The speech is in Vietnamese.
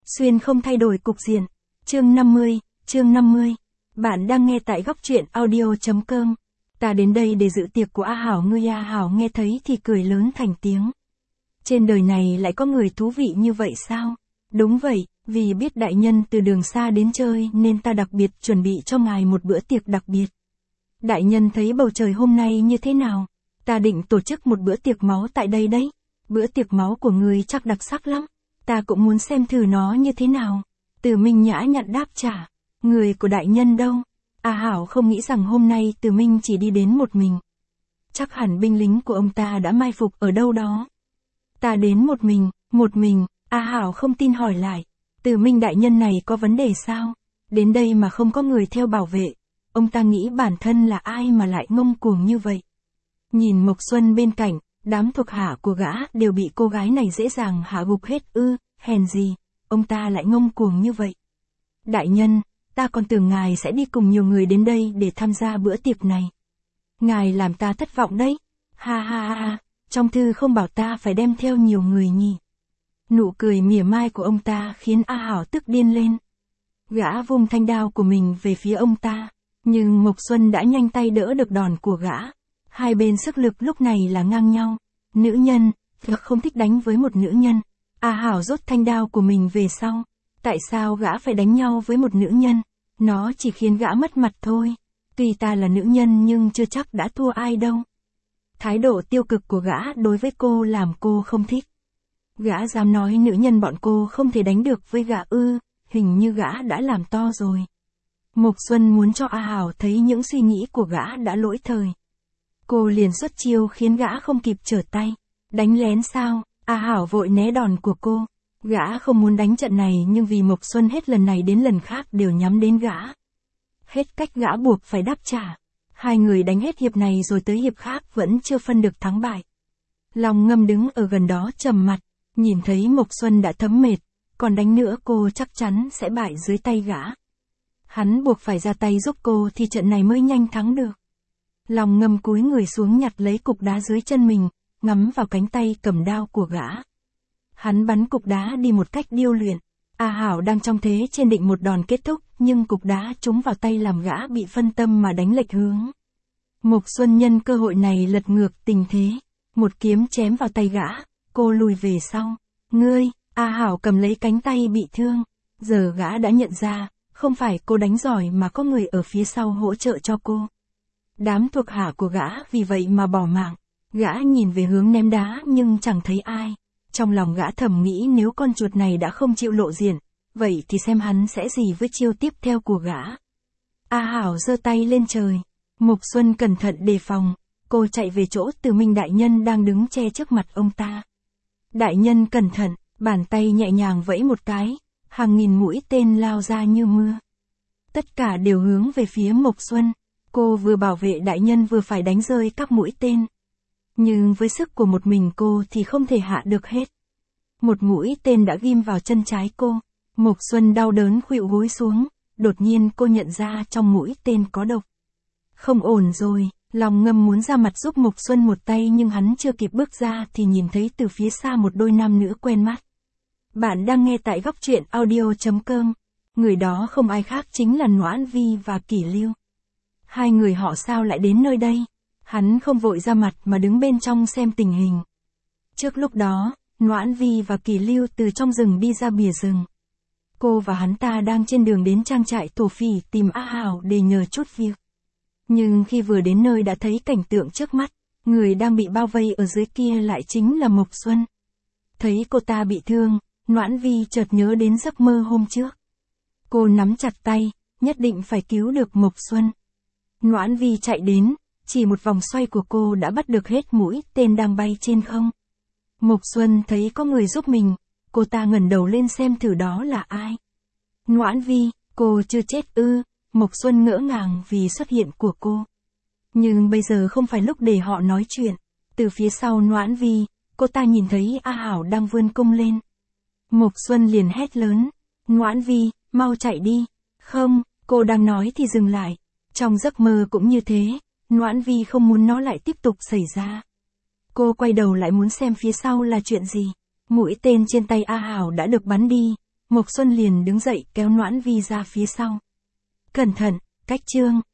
Xuyên không thay đổi cục diện. Chương 50. Bạn đang nghe tại góc truyện audio.com. Ta đến đây để dự tiệc của A Hảo ngươi. A Hảo nghe thấy thì cười lớn thành tiếng. Trên đời này lại có người thú vị như vậy sao? Đúng vậy, vì biết đại nhân từ đường xa đến chơi nên ta đặc biệt chuẩn bị cho ngài một bữa tiệc đặc biệt. Đại nhân thấy bầu trời hôm nay như thế nào? Ta định tổ chức một bữa tiệc máu tại đây đấy. Bữa tiệc máu của ngươi chắc đặc sắc lắm. Ta cũng muốn xem thử nó như thế nào. Từ Minh nhã nhặn đáp trả. Người của đại nhân đâu? A Hảo không nghĩ rằng hôm nay Từ Minh chỉ đi đến một mình. Chắc hẳn binh lính của ông ta đã mai phục ở đâu đó. Ta đến một mình, A Hảo không tin hỏi lại. Từ Minh đại nhân này có vấn đề sao? Đến đây mà không có người theo bảo vệ. Ông ta nghĩ bản thân là ai mà lại ngông cuồng như vậy. Nhìn Mộc Xuân bên cạnh, đám thuộc hạ của gã đều bị cô gái này dễ dàng hạ gục hết hèn gì, ông ta lại ngông cuồng như vậy. Đại nhân, ta còn tưởng ngài sẽ đi cùng nhiều người đến đây để tham gia bữa tiệc này. Ngài làm ta thất vọng đấy. Ha ha ha, trong thư không bảo ta phải đem theo nhiều người nhỉ. Nụ cười mỉa mai của ông ta khiến A Hảo tức điên lên. Gã vung thanh đao của mình về phía ông ta, nhưng Mộc Xuân đã nhanh tay đỡ được đòn của gã. Hai bên sức lực lúc này là ngang nhau. Nữ nhân, không thích đánh với một nữ nhân. A Hảo rút thanh đao của mình về sau. Tại sao gã phải đánh nhau với một nữ nhân? Nó chỉ khiến gã mất mặt thôi. Tuy ta là nữ nhân nhưng chưa chắc đã thua ai đâu. Thái độ tiêu cực của gã đối với cô làm cô không thích. Gã dám nói nữ nhân bọn cô không thể đánh được với gã hình như gã đã làm to rồi. Mộc Xuân muốn cho A Hảo thấy những suy nghĩ của gã đã lỗi thời. Cô liền xuất chiêu khiến gã không kịp trở tay. Đánh lén sao? A Hảo vội né đòn của cô. Gã không muốn đánh trận này nhưng vì Mộc Xuân hết lần này đến lần khác đều nhắm đến gã. Hết cách gã buộc phải đáp trả. Hai người đánh hết hiệp này rồi tới hiệp khác vẫn chưa phân được thắng bại. Long Ngâm đứng ở gần đó trầm mặt, nhìn thấy Mộc Xuân đã thấm mệt, còn đánh nữa cô chắc chắn sẽ bại dưới tay gã. Hắn buộc phải ra tay giúp cô thì trận này mới nhanh thắng được. Long Ngâm cúi người xuống nhặt lấy cục đá dưới chân mình, ngắm vào cánh tay cầm đao của gã. Hắn bắn cục đá đi một cách điêu luyện. A Hảo đang trong thế trên định một đòn kết thúc, nhưng cục đá trúng vào tay làm gã bị phân tâm mà đánh lệch hướng. Mộc Xuân nhân cơ hội này lật ngược tình thế, một kiếm chém vào tay gã, cô lùi về sau. Ngươi, A Hảo cầm lấy cánh tay bị thương. Giờ gã đã nhận ra, không phải cô đánh giỏi mà có người ở phía sau hỗ trợ cho cô. Đám thuộc hạ của gã vì vậy mà bỏ mạng. Gã nhìn về hướng ném đá nhưng chẳng thấy ai. Trong lòng gã thầm nghĩ nếu con chuột này đã không chịu lộ diện, vậy thì xem hắn sẽ gì với chiêu tiếp theo của gã. A Hảo giơ tay lên trời. Mộc Xuân cẩn thận đề phòng. Cô chạy về chỗ Từ Minh đại nhân đang đứng che trước mặt ông ta. Đại nhân cẩn thận, bàn tay nhẹ nhàng vẫy một cái, hàng nghìn mũi tên lao ra như mưa. Tất cả đều hướng về phía Mộc Xuân. Cô vừa bảo vệ đại nhân vừa phải đánh rơi các mũi tên. Nhưng với sức của một mình cô thì không thể hạ được hết. Một mũi tên đã ghim vào chân trái cô. Mộc Xuân đau đớn khuỵu gối xuống. Đột nhiên cô nhận ra trong mũi tên có độc. Không ổn rồi, Long Ngâm muốn ra mặt giúp Mộc Xuân một tay nhưng hắn chưa kịp bước ra thì nhìn thấy từ phía xa một đôi nam nữ quen mắt. Bạn đang nghe tại góc truyện audio.com. Người đó không ai khác chính là Noãn Vi và Kỷ Lưu. Hai người họ sao lại đến nơi đây? Hắn không vội ra mặt mà đứng bên trong xem tình hình. Trước lúc đó, Noãn Vi và Kỷ Lưu từ trong rừng đi ra bìa rừng. Cô và hắn ta đang trên đường đến trang trại thổ phỉ tìm A Hảo để nhờ chút việc. Nhưng khi vừa đến nơi đã thấy cảnh tượng trước mắt, người đang bị bao vây ở dưới kia lại chính là Mộc Xuân. Thấy cô ta bị thương, Noãn Vi chợt nhớ đến giấc mơ hôm trước. Cô nắm chặt tay, nhất định phải cứu được Mộc Xuân. Noãn Vi chạy đến, chỉ một vòng xoay của cô đã bắt được hết mũi tên đang bay trên không. Mộc Xuân thấy có người giúp mình, cô ta ngẩng đầu lên xem thử đó là ai. Noãn Vi, cô chưa chết Mộc Xuân ngỡ ngàng vì xuất hiện của cô. Nhưng bây giờ không phải lúc để họ nói chuyện. Từ phía sau Noãn Vi, cô ta nhìn thấy A Hảo đang vươn cung lên. Mộc Xuân liền hét lớn. Noãn Vi, mau chạy đi. Không, cô đang nói thì dừng lại. Trong giấc mơ cũng như thế, Noãn Vi không muốn nó lại tiếp tục xảy ra. Cô quay đầu lại muốn xem phía sau là chuyện gì. Mũi tên trên tay A Hảo đã được bắn đi, Mộc Xuân liền đứng dậy kéo Noãn Vi ra phía sau. Cẩn thận, cách chương.